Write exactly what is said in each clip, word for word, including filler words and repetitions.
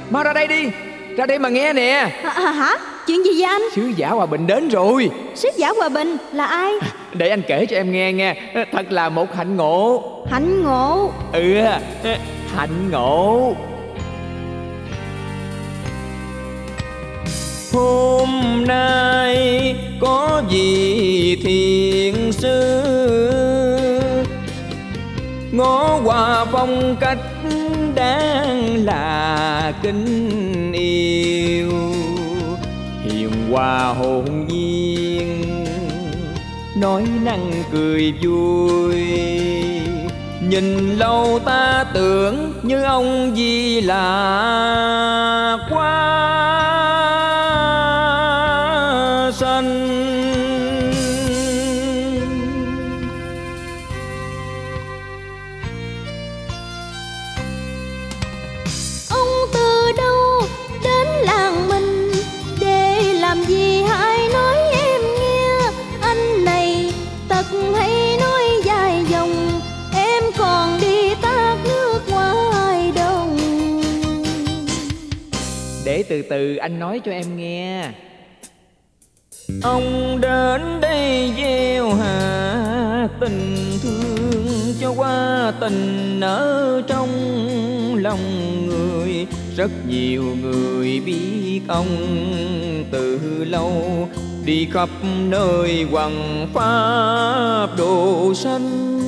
mau ra đây đi. Ra đây mà nghe nè. Hả? Hả? Chuyện gì vậy anh? Sứ giả hòa bình đến rồi. Sứ giả hòa bình là ai? Để anh kể cho em nghe nghe. Thật là một hạnh ngộ. Hạnh ngộ? Ừ, hạnh ngộ. Hôm nay có gì thiện sư ngó qua phong cách đáng là kính yêu, hiền hòa hồn nhiên nói năng cười vui. Nhìn lâu ta tưởng như ông Di là quá sanh. Ông từ đâu đến làng mình để làm gì hãy nói em nghe. Anh này tật hay nói dài dòng, em còn đi tát nước ngoài đồng. Để từ từ anh nói cho em nghe. Ông đến đây gieo hạt tình thương cho qua tình ở trong lòng người. Rất nhiều người biết ông từ lâu, đi khắp nơi hoằng pháp độ sanh.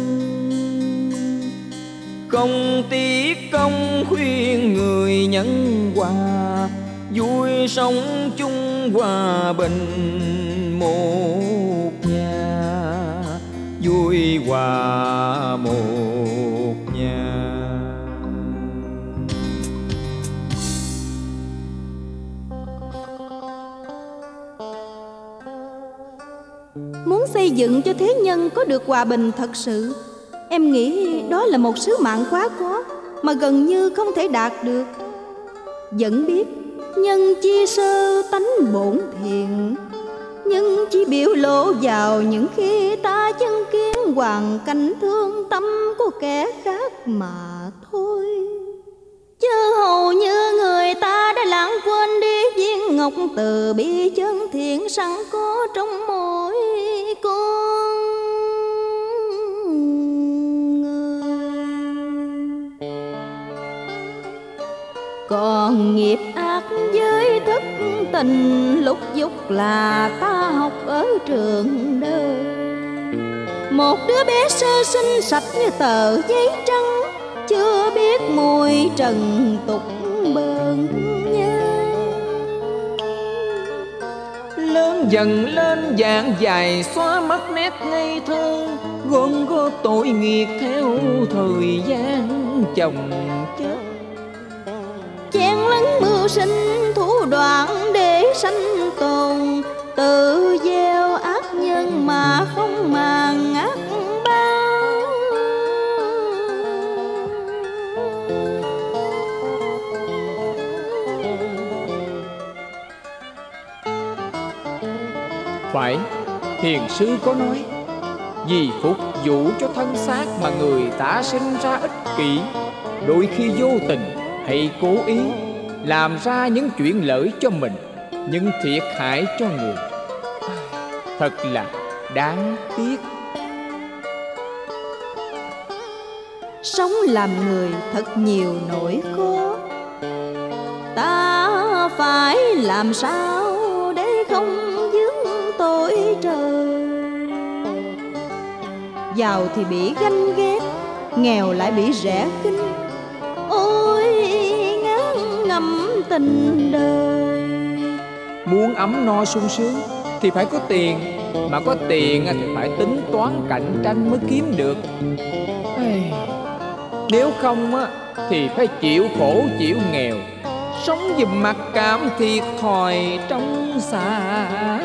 Không tiếc công khuyên người nhân hòa, vui sống chung hòa bình một nhà, vui hòa một nhà. Muốn xây dựng cho thế nhân có được hòa bình thật sự, em nghĩ đó là một sứ mạng quá khó mà gần như không thể đạt được. Vẫn biết nhân chi sơ tánh bổn thiện, nhưng chỉ biểu lộ vào những khi ta chứng kiến hoàn cảnh thương tâm của kẻ khác mà thôi. Chứ hầu như người ta đã lãng quên đi viên ngọc từ bi chân thiện sẵn có trong mỗi con người. Còn nghiệp ác với thất tình lúc dục là ta học ở trường đời. Một đứa bé sơ sinh sạch như tờ giấy trắng, chưa biết mùi trần tục bờn nhơ. Lớn dần lên dạng dài xóa mất nét ngây thơ, gom góp tội nghiệp theo thời gian chồng chất. Chen lấn mưu sinh thủ đoạn để sanh tồn, tự gieo ác nhân mà không màng ác báo. Phải, hiền sư có nói, vì phục vụ cho thân xác mà người ta sinh ra ích kỷ, đôi khi vô tình hay cố ý làm ra những chuyện lợi cho mình nhưng thiệt hại cho người. Thật là đáng tiếc. Sống làm người thật nhiều nỗi khó, ta phải làm sao để không vướng tội trời. Giàu thì bị ganh ghét, nghèo lại bị rẻ khinh. Ôi ngán ngẩm tình đời. Muốn ấm no sung sướng thì phải có tiền, mà có tiền thì phải tính toán cạnh tranh mới kiếm được. Nếu không thì phải chịu khổ chịu nghèo, sống giùm mặc cảm thiệt thòi trong xã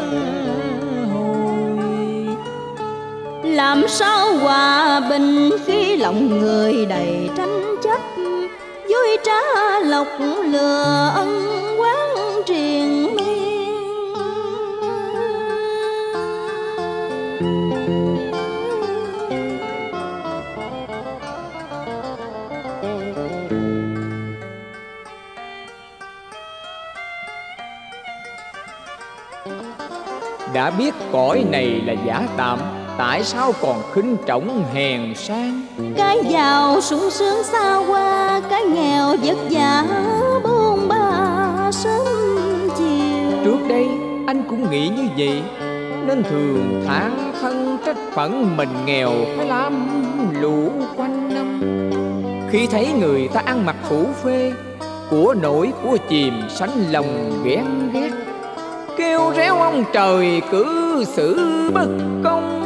hội. Làm sao hòa bình khi lòng người đầy tranh chấp, dối trá lọc lừa ân oán triền miên. Đã biết cõi này là giả tạm, tại sao còn khinh trọng hèn sang? Cái giàu sung sướng xa qua, cái nghèo vất vả bôn ba sớm chiều. Trước đây anh cũng nghĩ như vậy, nên thường than thân trách phận mình nghèo phải làm lũ quanh năm. Khi thấy người ta ăn mặc phủ phê, của nổi của chìm, sánh lòng ghen ghét, kêu réo ông trời cử xử bất công.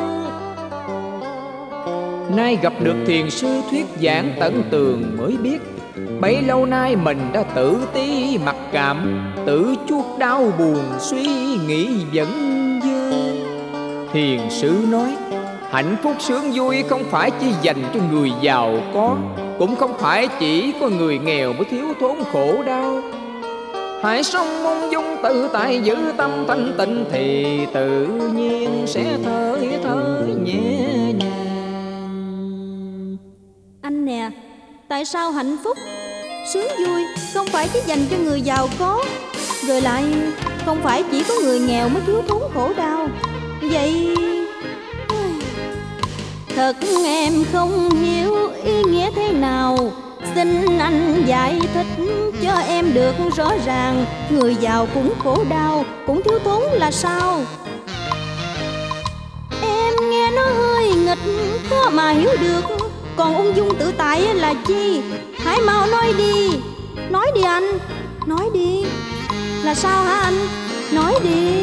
Nay gặp được thiền sư thuyết giảng tận tường mới biết, bấy lâu nay mình đã tự ti mặc cảm, tự chuốc đau buồn suy nghĩ vẫn dơ. Thiền sư nói hạnh phúc sướng vui không phải chỉ dành cho người giàu có, cũng không phải chỉ có người nghèo mới thiếu thốn khổ đau. Hãy sống ung dung tự tại, giữ tâm thanh tịnh thì tự nhiên sẽ thơi thơi nhẹ nhàng. Anh nè, tại sao hạnh phúc sướng vui không phải chỉ dành cho người giàu có, rồi lại không phải chỉ có người nghèo mới thiếu thốn khổ đau? Vậy thật em không hiểu ý nghĩa thế nào. Xin anh giải thích cho em được rõ ràng. Người giàu cũng khổ đau, cũng thiếu thốn là sao? Em nghe nó hơi nghịch, khó mà hiểu được. Còn ung dung tự tại là chi? Hãy mau nói đi. Nói đi anh, nói đi. Là sao hả anh? Nói đi.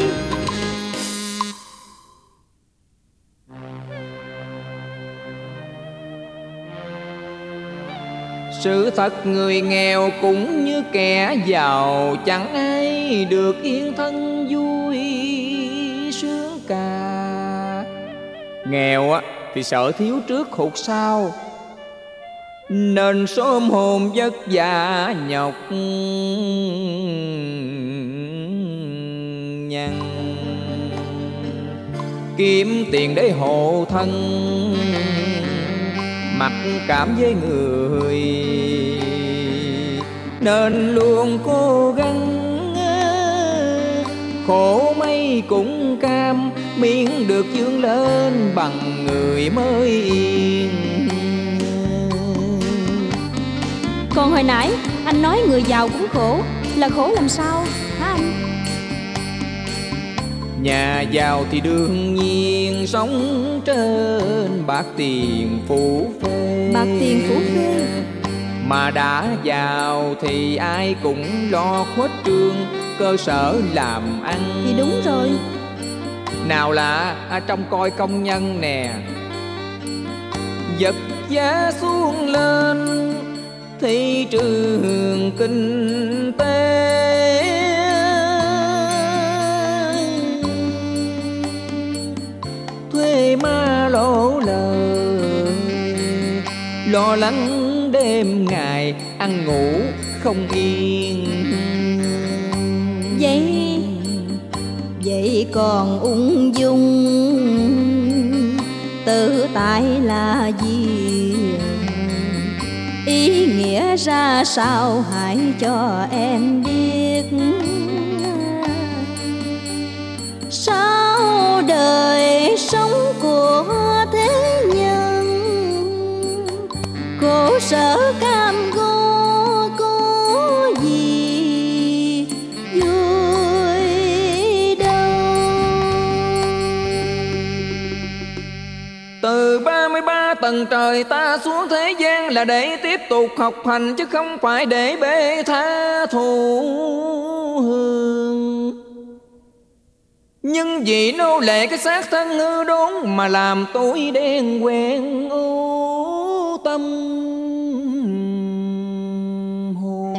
Sự thật người nghèo cũng như kẻ giàu, chẳng ai được yên thân vui sướng cả. Nghèo á thì sợ thiếu trước hụt sau, nên sớm hồn vất vả nhọc nhằn, kiếm tiền để hộ thân, mặc cảm với người, nên luôn cố gắng. Khổ mấy cũng cam, miễn được vươn lên bằng người mới yên. Còn hồi nãy anh nói người giàu cũng khổ, là khổ làm sao hả anh? Nhà giàu thì đương nhiên sống trên bạc tiền phủ phê. Bạc tiền phủ phê. Mà đã giàu thì ai cũng lo khuếch trương cơ sở làm ăn. Thì đúng rồi. Nào là à, trông coi công nhân nè, vật giá xuống lên, thị trường kinh tế thuê má lỗ lời, lo lắng đêm ngày ăn ngủ không yên. Vậy vậy còn ung dung tự tại là gì? Ý nghĩa ra sao hãy cho em biết. Sao đời sống của thế nhân khổ sở cam go, có gì vui đâu. Từ ba mươi ba tầng trời ta xuống thế gian là để tiếp tục học hành, chứ không phải để bê tha thù hương. Nhưng vì nô lệ cái xác thân hư đốn mà làm tôi đen quen ưu tâm hồn.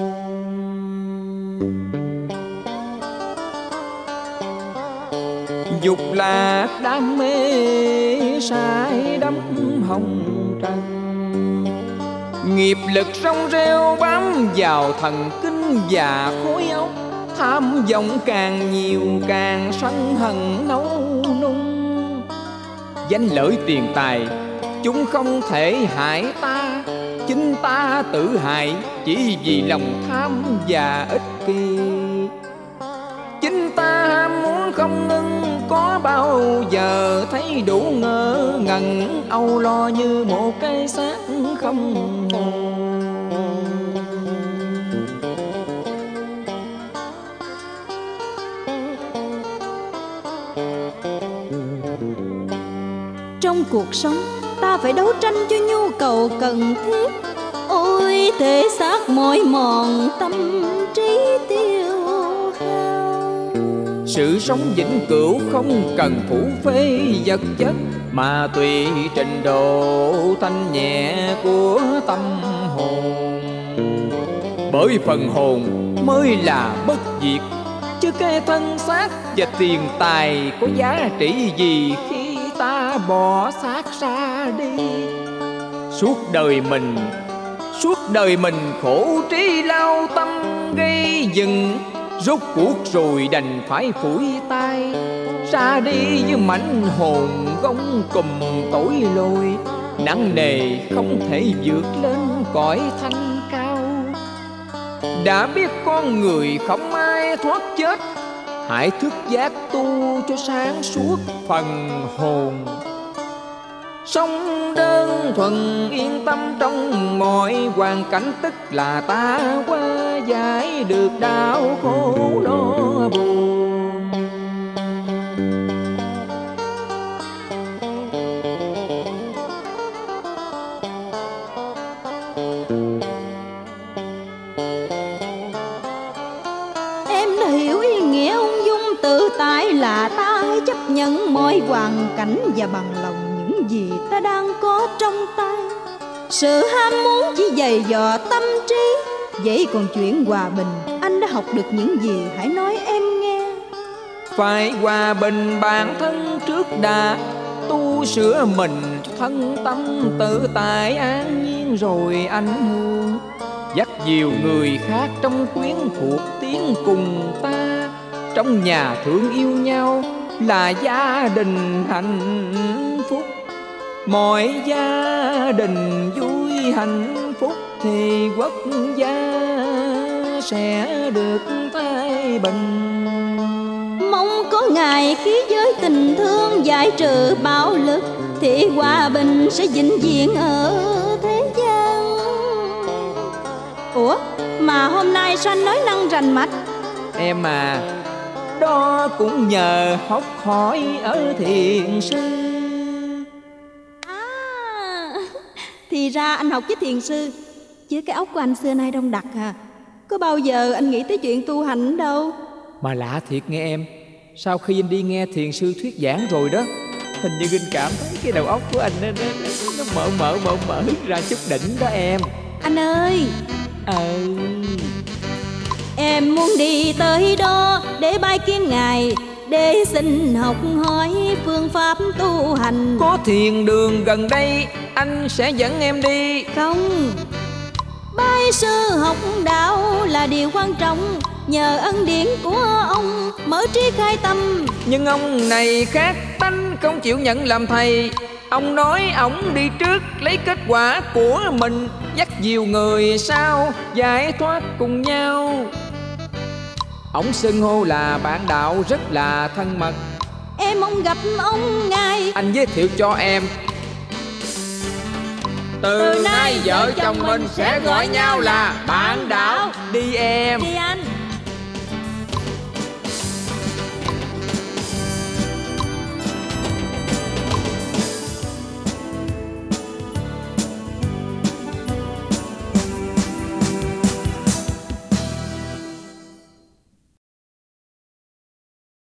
Dục lạc đam mê say đắm hồng trần, nghiệp lực rong rêu bám vào thần kinh và khối óc. Tham vọng càng nhiều càng sân hận nấu nung. Danh lợi tiền tài chúng không thể hại ta, chính ta tự hại chỉ vì lòng tham và ích kỷ. Chính ta ham muốn không đủ ngỡ ngẩn, âu lo như một cái xác không hồn. Trong cuộc sống ta phải đấu tranh cho nhu cầu cần thiết. Ôi thể xác mỏi mòn, tâm trí tiêu hao. Sự sống vĩnh cửu không cần phủ phê vật chất, mà tùy trình độ thanh nhẹ của tâm hồn. Bởi phần hồn mới là bất diệt, chứ cái thân xác và tiền tài có giá trị gì khi ta bỏ xác ra đi. Suốt đời mình Suốt đời mình khổ trí lao tâm gây dựng, rốt cuộc rồi đành phải phủi tay ra đi như mảnh hồn gông cùm tối lôi, nặng nề không thể vượt lên cõi thanh cao. Đã biết con người không ai thoát chết, hãy thức giác tu cho sáng suốt phần hồn. Sống đơn thuần yên tâm trong mọi hoàn cảnh, tức là ta qua giải được đau khổ lo buồn. Em đã hiểu ý nghĩa ung dung tự tại, là ta hãy chấp nhận mọi hoàn cảnh và bằng lòng những gì ta đang có trong tay. Sự ham muốn chỉ dày dò tâm trí. Vậy còn chuyện hòa bình, anh đã học được những gì? Hãy nói em nghe. Phải hòa bình bản thân trước đã, tu sửa mình thân tâm tự tại an nhiên rồi ảnh hưởng, dắt nhiều người khác trong quyến thuộc tiến cùng ta. Trong nhà thương yêu nhau là gia đình hạnh phúc, mọi gia đình vui hạnh phúc thì quốc gia sẽ được thái bình. Mong có ngày khí giới tình thương giải trừ bạo lực, thì hòa bình sẽ vĩnh viễn ở thế gian. Ủa mà hôm nay sao anh nói năng rành mạch? Em à, đó cũng nhờ học hỏi ở thiền sư. À, thì ra anh học với thiền sư, chứ cái óc của anh xưa nay đông đặc à. Có bao giờ anh nghĩ tới chuyện tu hành đâu. Mà lạ thiệt nghe em, sau khi anh đi nghe thiền sư thuyết giảng rồi đó, hình như anh cảm thấy cái đầu óc của anh nó, nó, nó mở mở mở mở ra chút đỉnh đó em. Anh ơi, Ờ em muốn đi tới đó để bái kiến ngài, để xin học hỏi phương pháp tu hành. Có thiền đường gần đây, anh sẽ dẫn em đi. Không, bái sư học đạo là điều quan trọng, nhờ ân điển của ông mở trí khai tâm. Nhưng ông này khác tánh, không chịu nhận làm thầy. Ông nói ổng đi trước lấy kết quả của mình, dắt nhiều người sau giải thoát cùng nhau. Ổng xưng hô là bạn đạo rất là thân mật. Em mong gặp ông ngài. Anh giới thiệu cho em. Từ nay vợ chồng mình sẽ gọi nhau là bạn đạo. Đi em. Đi anh.